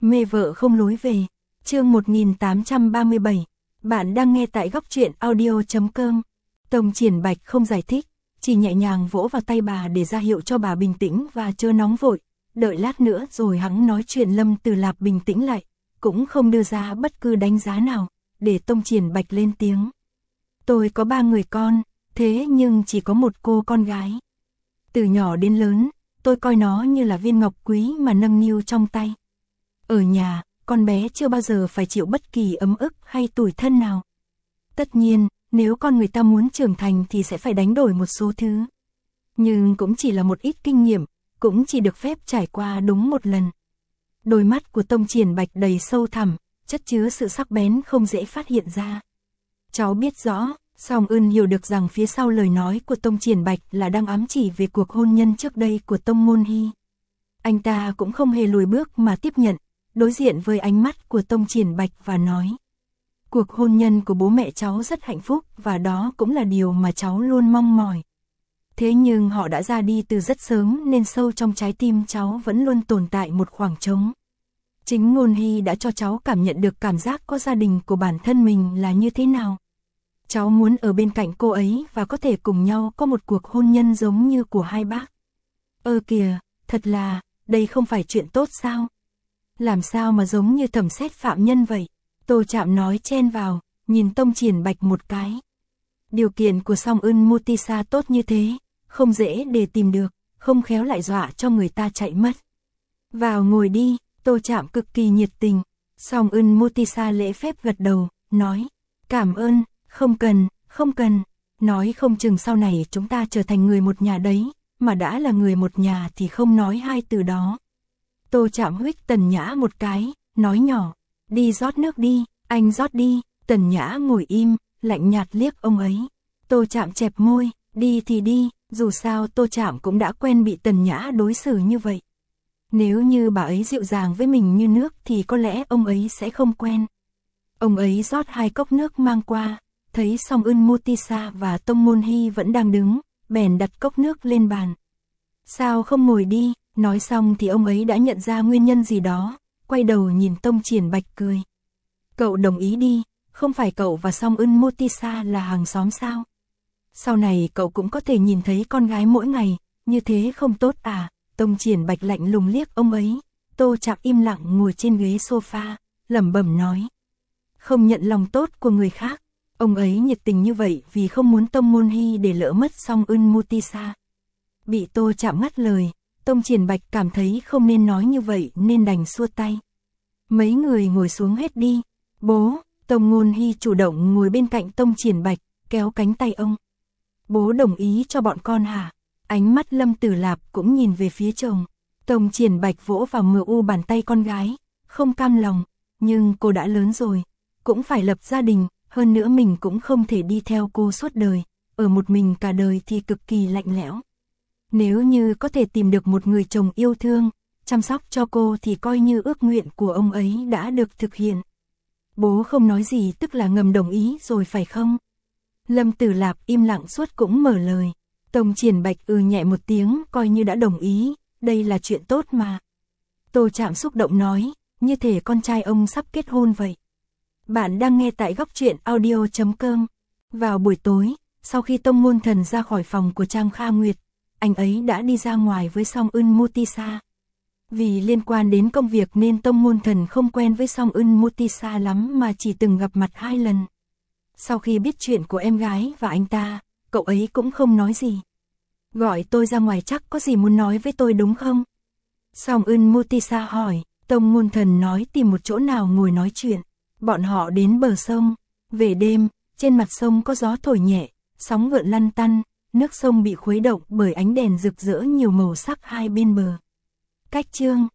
Mê vợ không lối về. Chương 1837. Bạn đang nghe tại góc truyện audio.com. Tông Triển Bạch không giải thích, chỉ nhẹ nhàng vỗ vào tay bà để ra hiệu cho bà bình tĩnh và chớ nóng vội. Đợi lát nữa rồi hắn nói chuyện. Lâm Tử Lạp bình tĩnh lại, cũng không đưa ra bất cứ đánh giá nào, để Tông Triển Bạch lên tiếng. Tôi có 3 người con, thế nhưng chỉ có một cô con gái. Từ nhỏ đến lớn, tôi coi nó như là viên ngọc quý mà nâng niu trong tay. Ở nhà, con bé chưa bao giờ phải chịu bất kỳ ấm ức hay tủi thân nào. Tất nhiên, nếu con người ta muốn trưởng thành thì sẽ phải đánh đổi một số thứ. Nhưng cũng chỉ là một ít kinh nghiệm, cũng chỉ được phép trải qua đúng một lần. Đôi mắt của Tông Triển Bạch đầy sâu thẳm, chất chứa sự sắc bén không dễ phát hiện ra. Cháu biết rõ, Song Ưn hiểu được rằng phía sau lời nói của Tông Triển Bạch là đang ám chỉ về cuộc hôn nhân trước đây của Tông Ngôn Hy. Anh ta cũng không hề lùi bước mà tiếp nhận, đối diện với ánh mắt của Tông Triển Bạch và nói: cuộc hôn nhân của bố mẹ cháu rất hạnh phúc và đó cũng là điều mà cháu luôn mong mỏi. Thế nhưng họ đã ra đi từ rất sớm nên sâu trong trái tim cháu vẫn luôn tồn tại một khoảng trống. Chính Ngôn Hy đã cho cháu cảm nhận được cảm giác có gia đình của bản thân mình là như thế nào. Cháu muốn ở bên cạnh cô ấy và có thể cùng nhau có một cuộc hôn nhân giống như của hai bác. Kìa, thật là, đây không phải chuyện tốt sao? Làm sao mà giống như thẩm xét phạm nhân vậy? Tô Trạm nói chen vào, nhìn Tông Triển Bạch một cái. Điều kiện của Song Ưn Mutisa tốt như thế, không dễ để tìm được, không khéo lại dọa cho người ta chạy mất. Vào ngồi đi, Tô Trạm cực kỳ nhiệt tình. Song Ưn Mutisa lễ phép gật đầu, nói: cảm ơn, không cần, nói không chừng sau này chúng ta trở thành người một nhà đấy, mà đã là người một nhà thì không nói hai từ đó. Tô Trạm huých Tần Nhã một cái, nói nhỏ: đi rót nước đi, anh rót đi. Tần Nhã ngồi im, lạnh nhạt liếc ông ấy. Tô Trạm chẹp môi, đi thì đi, dù sao Tô Trạm cũng đã quen bị Tần Nhã đối xử như vậy. Nếu như bà ấy dịu dàng với mình như nước thì có lẽ ông ấy sẽ không quen. Ông ấy rót 2 cốc nước mang qua, thấy Song Ưn Mutisa và Tông Ngôn Hy vẫn đang đứng, bèn đặt cốc nước lên bàn. Sao không ngồi đi? Nói xong thì ông ấy đã nhận ra nguyên nhân gì đó, quay đầu nhìn Tông Triển Bạch cười. Cậu đồng ý đi, không phải cậu và Song Ưn Mutisa là hàng xóm sao? Sau này cậu cũng có thể nhìn thấy con gái mỗi ngày, như thế không tốt à? Tông Triển Bạch lạnh lùng liếc ông ấy. Tô Trạm im lặng ngồi trên ghế sofa, lẩm bẩm nói: không nhận lòng tốt của người khác. Ông ấy nhiệt tình như vậy vì không muốn Tông Ngôn Hy để lỡ mất Song Ưn Mutisa. Bị Tô Trạm ngắt lời, Tông Triển Bạch cảm thấy không nên nói như vậy nên đành xua tay. Mấy người ngồi xuống hết đi. Bố. Tông Ngôn Hy chủ động ngồi bên cạnh Tông Triển Bạch, kéo cánh tay ông. Bố đồng ý cho bọn con hả? Ánh mắt Lâm Tử Lạp cũng nhìn về phía chồng. Tông Triển Bạch vỗ vào mu bàn tay con gái, không cam lòng, nhưng cô đã lớn rồi, cũng phải lập gia đình, hơn nữa mình cũng không thể đi theo cô suốt đời, ở một mình cả đời thì cực kỳ lạnh lẽo. Nếu như có thể tìm được một người chồng yêu thương, chăm sóc cho cô thì coi như ước nguyện của ông ấy đã được thực hiện. Bố không nói gì tức là ngầm đồng ý rồi phải không? Lâm Tử Lạp im lặng suốt cũng mở lời. Tông Triển Bạch nhẹ một tiếng, coi như đã đồng ý, đây là chuyện tốt mà. Tô Trạm xúc động nói, như thể con trai ông sắp kết hôn vậy. Bạn đang nghe tại góc truyện audio.com. Vào buổi tối, sau khi Tông Ngôn Thần ra khỏi phòng của Trang Kha Nguyệt, anh ấy đã đi ra ngoài với Song Ưn Mutisa. Vì liên quan đến công việc nên Tông Ngôn Thần không quen với Song Ưn Mutisa lắm mà chỉ từng gặp mặt 2 lần. Sau khi biết chuyện của em gái và anh ta, cậu ấy cũng không nói gì. Gọi tôi ra ngoài chắc có gì muốn nói với tôi đúng không? Song Ưn Mutisa hỏi. Tông Ngôn Thần nói tìm một chỗ nào ngồi nói chuyện. Bọn họ đến bờ sông. Về đêm, trên mặt sông có gió thổi nhẹ, sóng gợn lăn tăn, nước sông bị khuấy động bởi ánh đèn rực rỡ nhiều màu sắc hai bên bờ. Cách chương